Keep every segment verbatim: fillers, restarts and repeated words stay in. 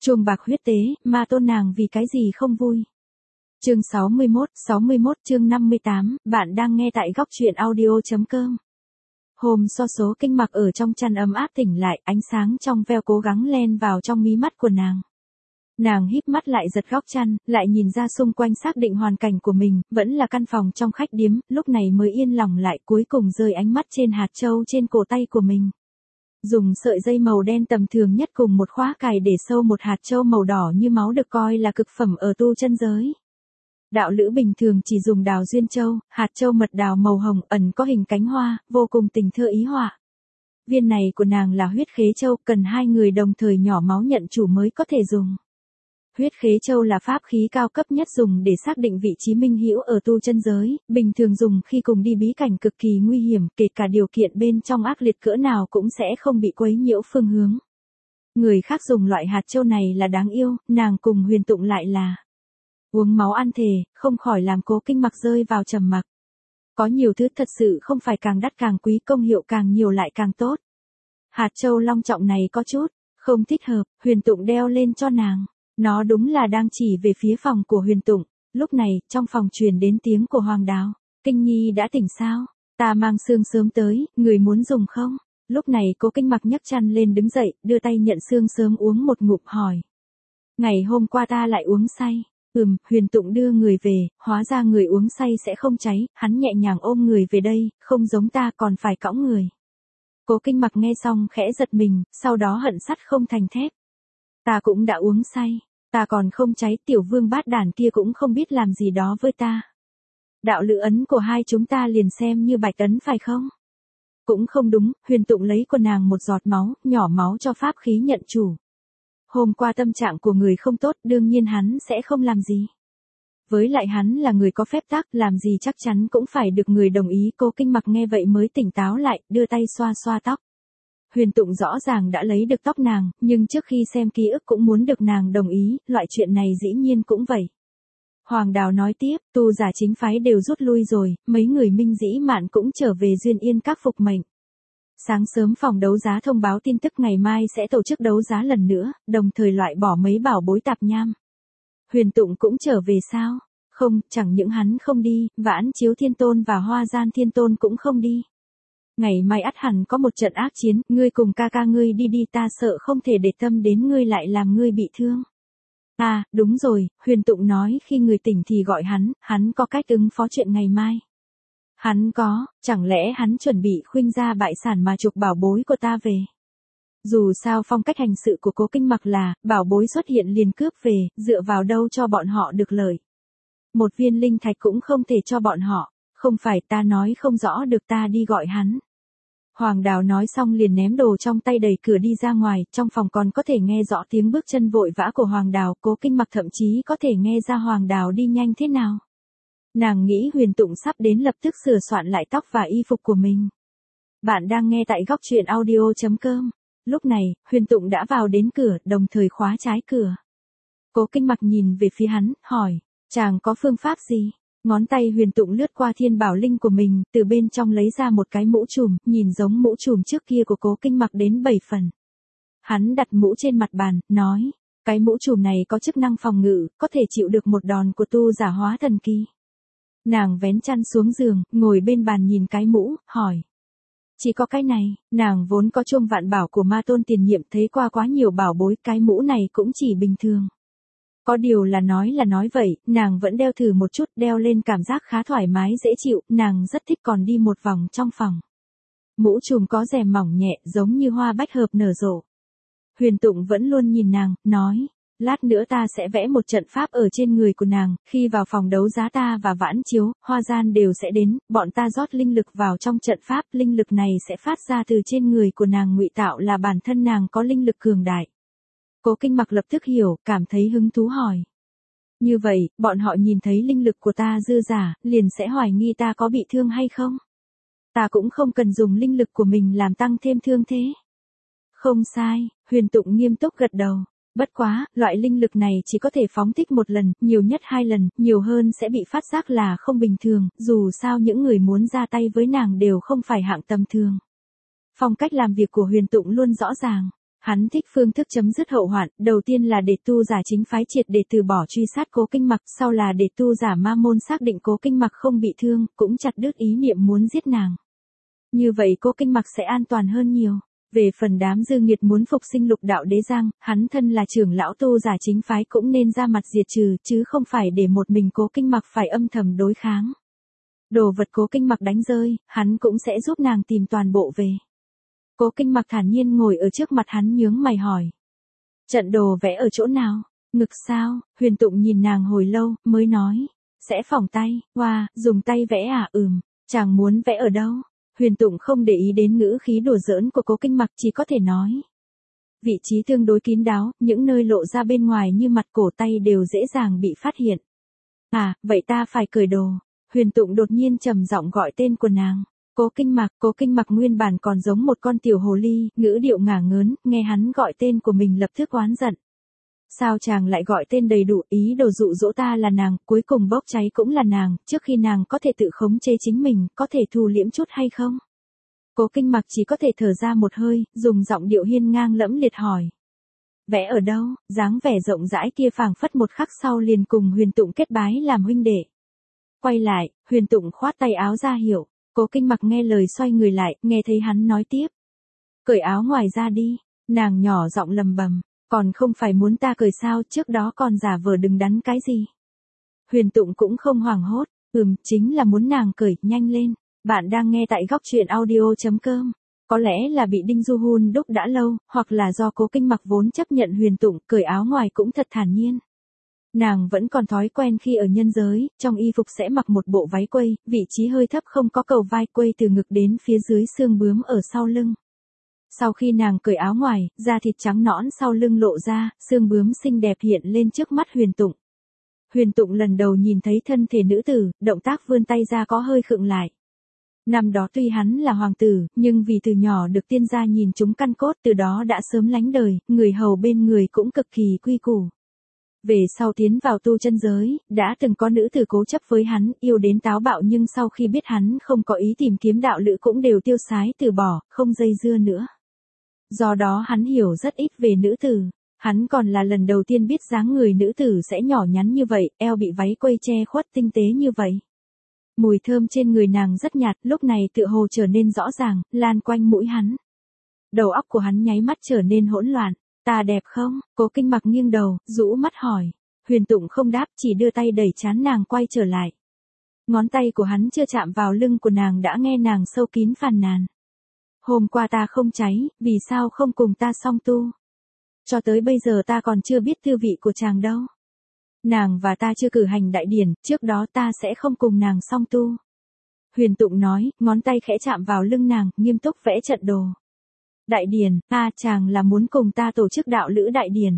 Chuông bạc huyết tế, ma tôn nàng vì cái gì không vui. Chương sáu mươi mốt, sáu mươi mốt chương năm mươi tám, bạn đang nghe tại góc truyện audio.com. Hôm so số kinh mặc ở trong chăn ấm áp tỉnh lại, ánh sáng trong veo cố gắng len vào trong mí mắt của nàng. Nàng híp mắt lại giật góc chăn, lại nhìn ra xung quanh xác định hoàn cảnh của mình, vẫn là căn phòng trong khách điếm, lúc này mới yên lòng lại cuối cùng rơi ánh mắt trên hạt châu trên cổ tay của mình. Dùng sợi dây màu đen tầm thường nhất cùng một khóa cài để sâu một hạt châu màu đỏ như máu được coi là cực phẩm ở tu chân giới. Đạo lữ bình thường chỉ dùng đào duyên châu, hạt châu mật đào màu hồng ẩn có hình cánh hoa, vô cùng tình thơ ý họa. Viên này của nàng là huyết khế châu, cần hai người đồng thời nhỏ máu nhận chủ mới có thể dùng. Huyết khế châu là pháp khí cao cấp nhất dùng để xác định vị trí minh hữu ở tu chân giới, bình thường dùng khi cùng đi bí cảnh cực kỳ nguy hiểm, kể cả điều kiện bên trong ác liệt cỡ nào cũng sẽ không bị quấy nhiễu phương hướng. Người khác dùng loại hạt châu này là đáng yêu, nàng cùng Huyền Tụng lại là uống máu ăn thề, không khỏi làm Cố Kinh Mặc rơi vào trầm mặc. Có nhiều thứ thật sự không phải càng đắt càng quý, công hiệu càng nhiều lại càng tốt. Hạt châu long trọng này có chút không thích hợp, Huyền Tụng đeo lên cho nàng. Nó đúng là đang chỉ về phía phòng của Huyền Tụng. Lúc này, trong phòng truyền đến tiếng của Hoàng Đào. Kinh Nhi đã tỉnh sao? Ta mang xương sớm tới, người muốn dùng không? Lúc này Cố Kinh Mặc nhấc chăn lên đứng dậy, đưa tay nhận xương sớm uống một ngụm hỏi. Ngày hôm qua ta lại uống say. Ừm, Huyền Tụng đưa người về, hóa ra người uống say sẽ không cháy, hắn nhẹ nhàng ôm người về đây, không giống ta còn phải cõng người. Cố Kinh Mặc nghe xong khẽ giật mình, sau đó hận sắt không thành thép. Ta cũng đã uống say, ta còn không cháy, tiểu vương bát đản kia cũng không biết làm gì đó với ta. Đạo lữ ấn của hai chúng ta liền xem như bạch ấn phải không? Cũng không đúng, Huyền Tụng lấy của nàng một giọt máu, nhỏ máu cho pháp khí nhận chủ. Hôm qua tâm trạng của người không tốt, đương nhiên hắn sẽ không làm gì. Với lại hắn là người có phép tắc, làm gì chắc chắn cũng phải được người đồng ý. Cố Kinh Mặc nghe vậy mới tỉnh táo lại, đưa tay xoa xoa tóc. Huyền Tụng rõ ràng đã lấy được tóc nàng, nhưng trước khi xem ký ức cũng muốn được nàng đồng ý, loại chuyện này dĩ nhiên cũng vậy. Hoàng Đào nói tiếp, tu giả chính phái đều rút lui rồi, mấy người Minh Dĩ Mạn cũng trở về Duyên Yên Các phục mệnh. Sáng sớm phòng đấu giá thông báo tin tức ngày mai sẽ tổ chức đấu giá lần nữa, đồng thời loại bỏ mấy bảo bối tạp nham. Huyền Tụng cũng trở về sao? Không, chẳng những hắn không đi, Vãn Chiếu Thiên Tôn và Hoa Gian Thiên Tôn cũng không đi. Ngày mai ắt hẳn có một trận ác chiến, ngươi cùng ca ca ngươi đi đi, ta sợ không thể để tâm đến ngươi lại làm ngươi bị thương. À, đúng rồi, Huyền Tụng nói khi người tỉnh thì gọi hắn, hắn có cách ứng phó chuyện ngày mai. Hắn có, chẳng lẽ hắn chuẩn bị khuynh ra bại sản mà chuộc bảo bối của ta về. Dù sao phong cách hành sự của Cố Kinh Mặc là, bảo bối xuất hiện liền cướp về, dựa vào đâu cho bọn họ được lợi. Một viên linh thạch cũng không thể cho bọn họ, không phải ta nói không rõ được, ta đi gọi hắn. Hoàng Đào nói xong liền ném đồ trong tay đẩy cửa đi ra ngoài, trong phòng còn có thể nghe rõ tiếng bước chân vội vã của Hoàng Đào, Cố Kinh Mặc thậm chí có thể nghe ra Hoàng Đào đi nhanh thế nào. Nàng nghĩ Huyền Tụng sắp đến lập tức sửa soạn lại tóc và y phục của mình. Bạn đang nghe tại góc truyện audio.com. Lúc này, Huyền Tụng đã vào đến cửa, đồng thời khóa trái cửa. Cố Kinh Mặc nhìn về phía hắn, hỏi, chàng có phương pháp gì? Ngón tay Huyền Tụng lướt qua thiên bảo linh của mình, từ bên trong lấy ra một cái mũ trùm, nhìn giống mũ trùm trước kia của Cố Kinh Mặc đến bảy phần. Hắn đặt mũ trên mặt bàn, nói, cái mũ trùm này có chức năng phòng ngự, có thể chịu được một đòn của tu giả hóa thần kỳ. Nàng vén chăn xuống giường, ngồi bên bàn nhìn cái mũ, hỏi. Chỉ có cái này, nàng vốn có chuông vạn bảo của ma tôn tiền nhiệm, thấy qua quá nhiều bảo bối, cái mũ này cũng chỉ bình thường. Có điều là nói là nói vậy, nàng vẫn đeo thử một chút, đeo lên cảm giác khá thoải mái dễ chịu, nàng rất thích, còn đi một vòng trong phòng. Mũ trùm có rèm mỏng nhẹ, giống như hoa bách hợp nở rộ. Huyền Tụng vẫn luôn nhìn nàng, nói. Lát nữa ta sẽ vẽ một trận pháp ở trên người của nàng, khi vào phòng đấu giá ta và Vãn Chiếu, Hoa Gian đều sẽ đến, bọn ta rót linh lực vào trong trận pháp, linh lực này sẽ phát ra từ trên người của nàng, ngụy tạo là bản thân nàng có linh lực cường đại. Cố Kinh Mặc lập tức hiểu, cảm thấy hứng thú hỏi. Như vậy, bọn họ nhìn thấy linh lực của ta dư giả, liền sẽ hoài nghi ta có bị thương hay không? Ta cũng không cần dùng linh lực của mình làm tăng thêm thương thế. Không sai, Huyền Tụng nghiêm túc gật đầu. Bất quá, loại linh lực này chỉ có thể phóng thích một lần, nhiều nhất hai lần, nhiều hơn sẽ bị phát giác là không bình thường, dù sao những người muốn ra tay với nàng đều không phải hạng tầm thường. Phong cách làm việc của Huyền Tụng luôn rõ ràng. Hắn thích phương thức chấm dứt hậu hoạn, đầu tiên là để tu giả chính phái triệt để từ bỏ truy sát Cố Kinh Mặc, sau là để tu giả ma môn xác định Cố Kinh Mặc không bị thương, cũng chặt đứt ý niệm muốn giết nàng. Như vậy Cố Kinh Mặc sẽ an toàn hơn nhiều. Về phần đám dư nghiệt muốn phục sinh Lục Đạo Đế Giang, hắn thân là trưởng lão tu giả chính phái cũng nên ra mặt diệt trừ, chứ không phải để một mình Cố Kinh Mặc phải âm thầm đối kháng. Đồ vật Cố Kinh Mặc đánh rơi, hắn cũng sẽ giúp nàng tìm toàn bộ về. Cố Kinh Mặc thản nhiên ngồi ở trước mặt hắn nhướng mày hỏi. Trận đồ vẽ ở chỗ nào? Ngực sao? Huyền Tụng nhìn nàng hồi lâu, mới nói. Sẽ phỏng tay, hoa, wow, dùng tay vẽ à? Ừm, chàng muốn vẽ ở đâu? Huyền Tụng không để ý đến ngữ khí đùa giỡn của Cố Kinh Mặc, chỉ có thể nói. Vị trí tương đối kín đáo, những nơi lộ ra bên ngoài như mặt cổ tay đều dễ dàng bị phát hiện. À, vậy ta phải cởi đồ. Huyền Tụng đột nhiên trầm giọng gọi tên của nàng. Cố Kinh Mặc, Cố Kinh Mặc nguyên bản còn giống một con tiểu hồ ly, ngữ điệu ngả ngớn, nghe hắn gọi tên của mình lập tức oán giận. Sao chàng lại gọi tên đầy đủ, ý đồ dụ dỗ ta là nàng, cuối cùng bốc cháy cũng là nàng, trước khi nàng có thể tự khống chế chính mình, có thể thu liễm chút hay không? Cố Kinh Mặc chỉ có thể thở ra một hơi, dùng giọng điệu hiên ngang lẫm liệt hỏi. Vẽ ở đâu? Dáng vẻ rộng rãi kia phảng phất một khắc sau liền cùng Huyền Tụng kết bái làm huynh đệ. Quay lại, Huyền Tụng khoát tay áo ra hiệu. Cố Kinh Mặc nghe lời xoay người lại, nghe thấy hắn nói tiếp. Cởi áo ngoài ra đi, nàng nhỏ giọng lầm bầm, còn không phải muốn ta cởi sao, trước đó còn giả vờ đừng đắn cái gì. Huyền Tụng cũng không hoảng hốt, ừm, chính là muốn nàng cởi, nhanh lên. Bạn đang nghe tại góc truyện audio chấm com. Có lẽ là bị Đinh Du Hun đúc đã lâu, hoặc là do Cố Kinh Mặc vốn chấp nhận Huyền Tụng, cởi áo ngoài cũng thật thản nhiên. Nàng vẫn còn thói quen khi ở nhân giới, trong y phục sẽ mặc một bộ váy quây, vị trí hơi thấp không có cầu vai, quây từ ngực đến phía dưới xương bướm ở sau lưng. Sau khi nàng cởi áo ngoài, da thịt trắng nõn sau lưng lộ ra, xương bướm xinh đẹp hiện lên trước mắt Huyền Tụng. Huyền Tụng lần đầu nhìn thấy thân thể nữ tử, động tác vươn tay ra có hơi khựng lại. Năm đó tuy hắn là hoàng tử, nhưng vì từ nhỏ được tiên gia nhìn chúng căn cốt, từ đó đã sớm lánh đời, người hầu bên người cũng cực kỳ quy củ. Về sau tiến vào tu chân giới, đã từng có nữ tử cố chấp với hắn, yêu đến táo bạo, nhưng sau khi biết hắn không có ý tìm kiếm đạo lữ cũng đều tiêu sái từ bỏ, không dây dưa nữa. Do đó hắn hiểu rất ít về nữ tử. Hắn còn là lần đầu tiên biết dáng người nữ tử sẽ nhỏ nhắn như vậy, eo bị váy quây che khuất tinh tế như vậy. Mùi thơm trên người nàng rất nhạt, lúc này tựa hồ trở nên rõ ràng, lan quanh mũi hắn. Đầu óc của hắn nháy mắt trở nên hỗn loạn. Ta đẹp không? Cố Kinh Mặc nghiêng đầu, rũ mắt hỏi. Huyền Tụng không đáp, chỉ đưa tay đẩy trán nàng quay trở lại. Ngón tay của hắn chưa chạm vào lưng của nàng đã nghe nàng sâu kín phàn nàn. Hôm qua ta không cháy, vì sao không cùng ta song tu? Cho tới bây giờ ta còn chưa biết tư vị của chàng đâu. Nàng và ta chưa cử hành đại điển, trước đó ta sẽ không cùng nàng song tu. Huyền Tụng nói, ngón tay khẽ chạm vào lưng nàng, nghiêm túc vẽ trận đồ. Đại điển, a chàng là muốn cùng ta tổ chức đạo lữ đại điển.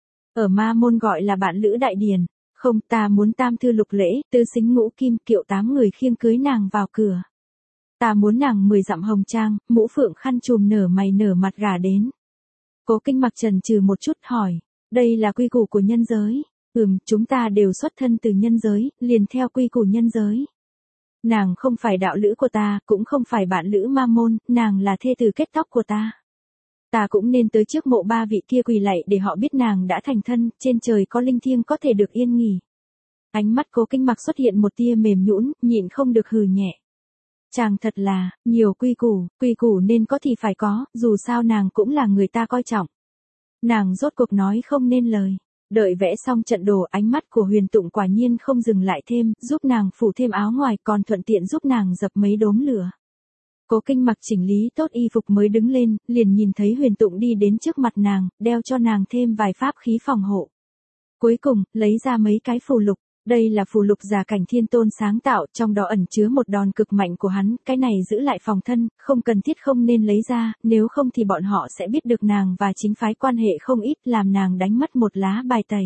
Ở ma môn gọi là bạn lữ đại điển. Không, ta muốn tam thư lục lễ, tứ xính ngũ kim, kiệu tám người khiêng cưới nàng vào cửa. Ta muốn nàng mười dặm hồng trang, mũ phượng khăn trùm nở mày nở mặt gả đến. Cố Kinh Mặc chần chừ một chút hỏi, đây là quy củ của nhân giới. Ừm, chúng ta đều xuất thân từ nhân giới, liền theo quy củ nhân giới. Nàng không phải đạo lữ của ta, cũng không phải bạn lữ ma môn, nàng là thê tử kết tóc của ta. Ta cũng nên tới trước mộ ba vị kia quỳ lạy để họ biết nàng đã thành thân, trên trời có linh thiêng có thể được yên nghỉ. Ánh mắt Cố Kinh Mặc xuất hiện một tia mềm nhũn, nhịn không được hừ nhẹ. Chàng thật là, nhiều quy củ, quy củ nên có thì phải có, dù sao nàng cũng là người ta coi trọng. Nàng rốt cuộc nói không nên lời. Đợi vẽ xong trận đồ, ánh mắt của Huyền Tụng quả nhiên không dừng lại thêm, giúp nàng phủ thêm áo ngoài, còn thuận tiện giúp nàng dập mấy đốm lửa. Cố Kinh Mặc chỉnh lý tốt y phục mới đứng lên, liền nhìn thấy Huyền Tụng đi đến trước mặt nàng, đeo cho nàng thêm vài pháp khí phòng hộ. Cuối cùng, lấy ra mấy cái phù lục. Đây là phù lục Giả Cảnh Thiên Tôn sáng tạo, trong đó ẩn chứa một đòn cực mạnh của hắn, cái này giữ lại phòng thân, không cần thiết không nên lấy ra, nếu không thì bọn họ sẽ biết được nàng và chính phái quan hệ không ít, làm nàng đánh mất một lá bài tẩy.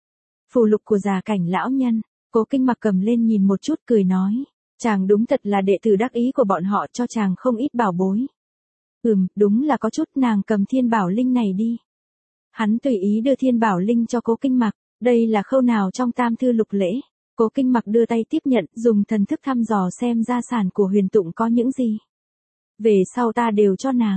Phù lục của Giả Cảnh lão nhân, Cố Kinh Mặc cầm lên nhìn một chút cười nói, chàng đúng thật là đệ tử đắc ý của bọn họ, cho chàng không ít bảo bối. Ừm, đúng là có chút, nàng cầm Thiên Bảo Linh này đi. Hắn tùy ý đưa Thiên Bảo Linh cho Cố Kinh Mặc. Đây là khâu nào trong tam thư lục lễ? Cố Kinh Mặc đưa tay tiếp nhận, dùng thần thức thăm dò xem gia sản của Huyền Tụng có những gì. Về sau ta đều cho nàng.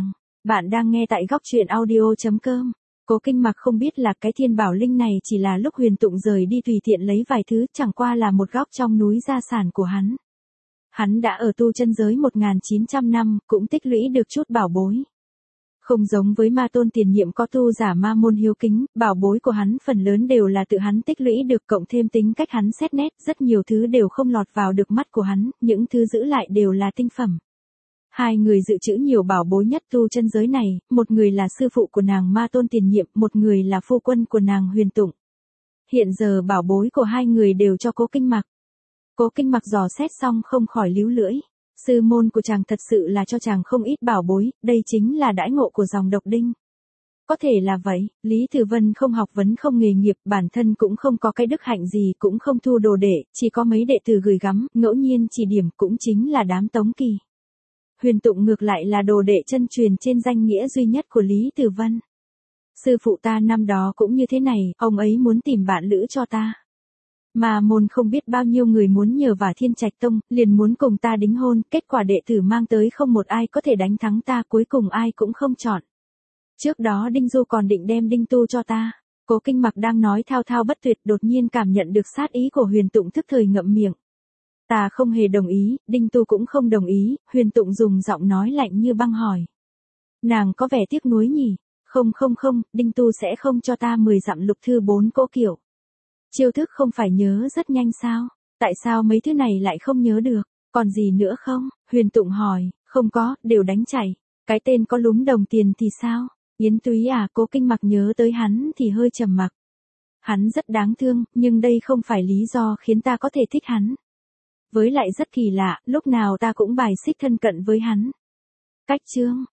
Bạn đang nghe tại góc truyện audio chấm com. Cố Kinh Mặc không biết là cái thiên bảo linh này chỉ là lúc Huyền Tụng rời đi tùy tiện lấy vài thứ, chẳng qua là một góc trong núi gia sản của hắn. Hắn đã ở tu chân giới một nghìn chín trăm năm, cũng tích lũy được chút bảo bối. Không giống với Ma Tôn tiền nhiệm có tu giả ma môn hiếu kính, bảo bối của hắn phần lớn đều là tự hắn tích lũy được, cộng thêm tính cách hắn xét nét, rất nhiều thứ đều không lọt vào được mắt của hắn, những thứ giữ lại đều là tinh phẩm. Hai người dự trữ nhiều bảo bối nhất tu chân giới này, một người là sư phụ của nàng Ma Tôn tiền nhiệm, một người là phu quân của nàng Huyền Tụng. Hiện giờ bảo bối của hai người đều cho Cố Kinh Mặc. Cố Kinh Mặc dò xét xong không khỏi líu lưỡi. Sư môn của chàng thật sự là cho chàng không ít bảo bối, đây chính là đãi ngộ của dòng độc đinh. Có thể là vậy, Lý Tử Vân không học vấn không nghề nghiệp, bản thân cũng không có cái đức hạnh gì, cũng không thu đồ đệ, chỉ có mấy đệ tử gửi gắm, ngẫu nhiên chỉ điểm, cũng chính là đám Tống Kỳ. Huyền Tụng ngược lại là đồ đệ chân truyền trên danh nghĩa duy nhất của Lý Tử Vân. Sư phụ ta năm đó cũng như thế này, ông ấy muốn tìm bạn lữ cho ta. Mà môn không biết bao nhiêu người muốn nhờ vào Thiên Trạch Tông, liền muốn cùng ta đính hôn, kết quả đệ tử mang tới không một ai có thể đánh thắng ta, cuối cùng ai cũng không chọn. Trước đó Đinh Du còn định đem Đinh Tu cho ta. Cố Kinh Mặc đang nói thao thao bất tuyệt, đột nhiên cảm nhận được sát ý của Huyền Tụng, thức thời ngậm miệng. Ta không hề đồng ý, Đinh Tu cũng không đồng ý, Huyền Tụng dùng giọng nói lạnh như băng hỏi. Nàng có vẻ tiếc nuối nhỉ? Không không không, Đinh Tu sẽ không cho ta mười dặm lục thư bốn cỗ kiểu. Chiêu thức không phải nhớ rất nhanh sao? Tại sao mấy thứ này lại không nhớ được? Còn gì nữa không? Huyền Tụng hỏi. Không có, đều đánh chảy. Cái tên có lúm đồng tiền thì sao? Yến Túy à? Cố Kinh Mặc nhớ tới hắn thì hơi trầm mặc. Hắn rất đáng thương, nhưng đây không phải lý do khiến ta có thể thích hắn. Với lại rất kỳ lạ, lúc nào ta cũng bài xích thân cận với hắn. Cách chương.